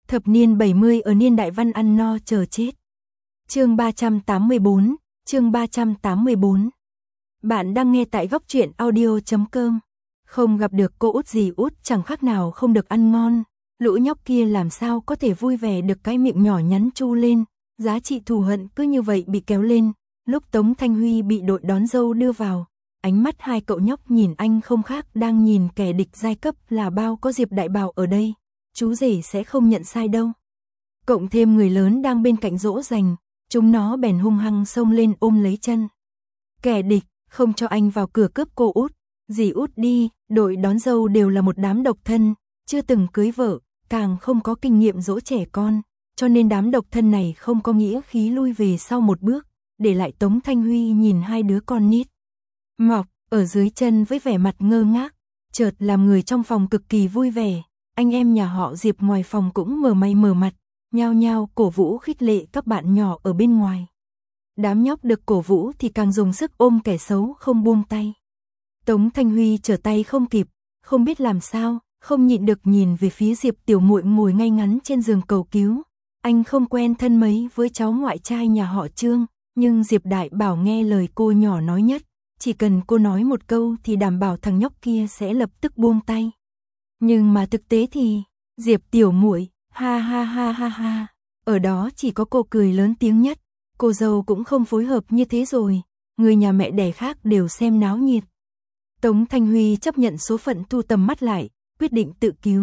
Thập niên 70 ở niên đại văn ăn no chờ chết. Chương 384, chương 384. Bạn đang nghe tại góc truyện audio.com. Không gặp được cô út gì út chẳng khác nào không được ăn ngon. Lũ nhóc kia làm sao có thể vui vẻ được, cái miệng nhỏ nhắn chu lên. Giá trị thù hận cứ như vậy bị kéo lên. Lúc Tống Thanh Huy bị đội đón dâu đưa vào, ánh mắt hai cậu nhóc nhìn anh không khác đang nhìn kẻ địch giai cấp là bao. Có Diệp Đại Bảo ở đây, chú rể sẽ không nhận sai đâu. Cộng thêm người lớn đang bên cạnh dỗ dành, chúng nó bèn hung hăng xông lên ôm lấy chân. Kẻ địch, không cho anh vào cửa cướp cô út. Dì út đi, đội đón dâu đều là một đám độc thân, chưa từng cưới vợ, càng không có kinh nghiệm dỗ trẻ con, cho nên đám độc thân này không có nghĩa khí lui về sau một bước, để lại Tống Thanh Huy nhìn hai đứa con nít mọc ở dưới chân với vẻ mặt ngơ ngác, chợt làm người trong phòng cực kỳ vui vẻ. Anh em nhà họ Diệp ngoài phòng cũng mở mày mở mặt, nhao nhao cổ vũ khích lệ các bạn nhỏ ở bên ngoài. Đám nhóc được cổ vũ thì càng dùng sức ôm kẻ xấu không buông tay. Tống Thanh Huy trở tay không kịp, không biết làm sao, không nhịn được nhìn về phía Diệp tiểu muội ngồi ngay ngắn trên giường cầu cứu. Anh không quen thân mấy với cháu ngoại trai nhà họ Trương, nhưng Diệp Đại Bảo nghe lời cô nhỏ nói nhất, chỉ cần cô nói một câu thì đảm bảo thằng nhóc kia sẽ lập tức buông tay. Nhưng mà thực tế thì, Diệp tiểu muội, ha ha ha ha ha, ở đó chỉ có cô cười lớn tiếng nhất. Cô dâu cũng không phối hợp như thế rồi, người nhà mẹ đẻ khác đều xem náo nhiệt. Tống Thanh Huy chấp nhận số phận, thu tầm mắt lại, quyết định tự cứu.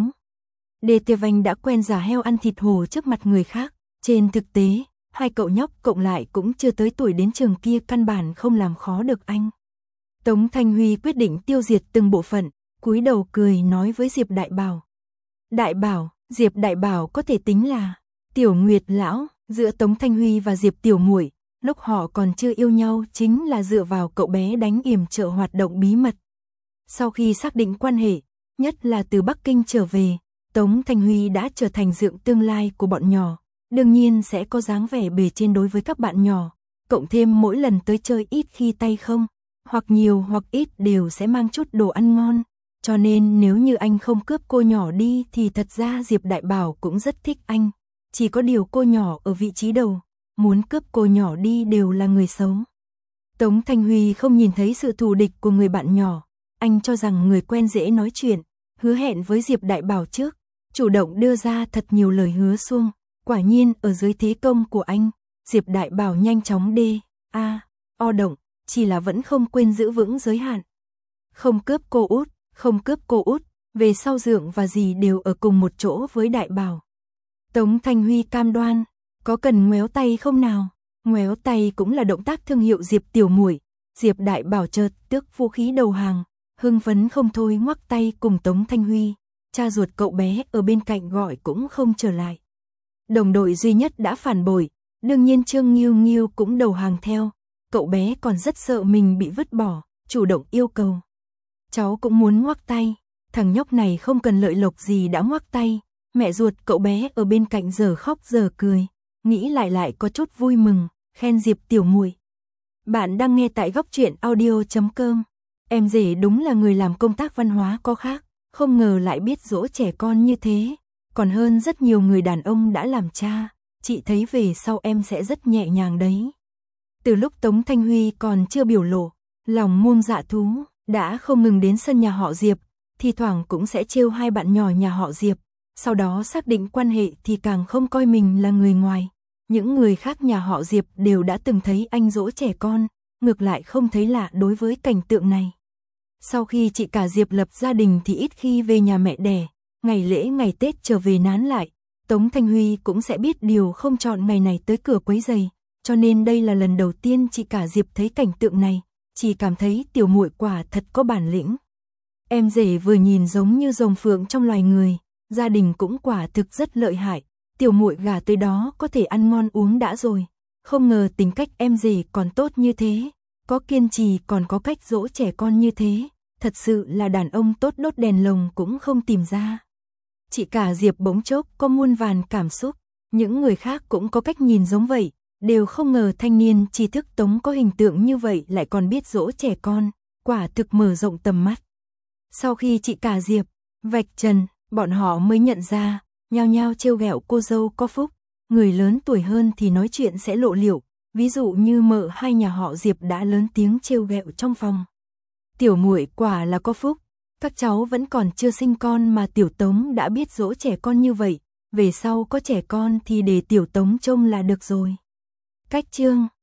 Đê Tê Vanh đã quen giả heo ăn thịt hổ trước mặt người khác, trên thực tế, hai cậu nhóc cộng lại cũng chưa tới tuổi đến trường kia, căn bản không làm khó được anh. Tống Thanh Huy quyết định tiêu diệt từng bộ phận, cúi đầu cười nói với Diệp Đại Bảo. Đại Bảo, Diệp Đại Bảo có thể tính là Tiểu Nguyệt lão. Giữa Tống Thanh Huy và Diệp tiểu muội, lúc họ còn chưa yêu nhau chính là dựa vào cậu bé đánh yểm trợ hoạt động bí mật. Sau khi xác định quan hệ, nhất là từ Bắc Kinh trở về, Tống Thanh Huy đã trở thành dượng tương lai của bọn nhỏ, đương nhiên sẽ có dáng vẻ bề trên đối với các bạn nhỏ, cộng thêm mỗi lần tới chơi ít khi tay không, hoặc nhiều hoặc ít đều sẽ mang chút đồ ăn ngon, cho nên nếu như anh không cướp cô nhỏ đi thì thật ra Diệp Đại Bảo cũng rất thích anh. Chỉ có điều cô nhỏ ở vị trí đầu, muốn cướp cô nhỏ đi đều là người xấu. Tống Thanh Huy không nhìn thấy sự thù địch của người bạn nhỏ, anh cho rằng người quen dễ nói chuyện, hứa hẹn với Diệp Đại Bảo trước, chủ động đưa ra thật nhiều lời hứa suông. Quả nhiên ở dưới thế công của anh, Diệp Đại Bảo nhanh chóng o động, chỉ là vẫn không quên giữ vững giới hạn. Không cướp cô út, không cướp cô út, về sau dượng và dì đều ở cùng một chỗ với Đại Bảo. Tống Thanh Huy cam đoan, có cần ngoéo tay không nào? Ngoéo tay cũng là động tác thương hiệu Diệp tiểu muội. Diệp Đại Bảo chợt tước vũ khí đầu hàng, hưng phấn không thôi ngoắc tay cùng Tống Thanh Huy. Cha ruột cậu bé ở bên cạnh gọi cũng không trở lại. Đồng đội duy nhất đã phản bội, đương nhiên Trương Nghiêu Nghiêu cũng đầu hàng theo. Cậu bé còn rất sợ mình bị vứt bỏ, chủ động yêu cầu. Cháu cũng muốn ngoắc tay, thằng nhóc này không cần lợi lộc gì đã ngoắc tay. Mẹ ruột cậu bé ở bên cạnh giờ khóc giờ cười, nghĩ lại có chút vui mừng, khen Diệp tiểu muội. Bạn đang nghe tại góc truyện audio.com. Em rể đúng là người làm công tác văn hóa có khác, không ngờ lại biết dỗ trẻ con như thế, còn hơn rất nhiều người đàn ông đã làm cha, chị thấy về sau em sẽ rất nhẹ nhàng đấy. Từ lúc Tống Thanh Huy còn chưa biểu lộ, lòng muông dạ thú, đã không ngừng đến sân nhà họ Diệp, thi thoảng cũng sẽ trêu hai bạn nhỏ nhà họ Diệp. Sau đó xác định quan hệ thì càng không coi mình là người ngoài. Những người khác nhà họ Diệp đều đã từng thấy anh dỗ trẻ con, ngược lại không thấy lạ đối với cảnh tượng này. Sau khi chị cả Diệp lập gia đình thì ít khi về nhà mẹ đẻ, ngày lễ ngày Tết trở về nán lại, Tống Thanh Huy cũng sẽ biết điều không chọn ngày này tới cửa quấy giày, cho nên đây là lần đầu tiên chị cả Diệp thấy cảnh tượng này, chỉ cảm thấy tiểu muội quả thật có bản lĩnh. Em rể vừa nhìn giống như rồng phượng trong loài người. Gia đình cũng quả thực rất lợi hại, tiểu muội gả tới đó có thể ăn ngon uống đã rồi, không ngờ tính cách em rể còn tốt như thế, có kiên trì còn có cách dỗ trẻ con như thế, thật sự là đàn ông tốt đốt đèn lồng cũng không tìm ra. Chị cả Diệp bỗng chốc có muôn vàn cảm xúc, những người khác cũng có cách nhìn giống vậy, đều không ngờ thanh niên tri thức Tống có hình tượng như vậy lại còn biết dỗ trẻ con, quả thực mở rộng tầm mắt. Sau khi chị cả Diệp vạch trần, bọn họ mới nhận ra, nhao nhao trêu ghẹo cô dâu có phúc. Người lớn tuổi hơn thì nói chuyện sẽ lộ liễu, ví dụ như mợ hai nhà họ Diệp đã lớn tiếng trêu ghẹo trong phòng. Tiểu muội quả là có phúc, các cháu vẫn còn chưa sinh con mà Tiểu Tống đã biết dỗ trẻ con như vậy, về sau có trẻ con thì để Tiểu Tống trông là được rồi. Cách chương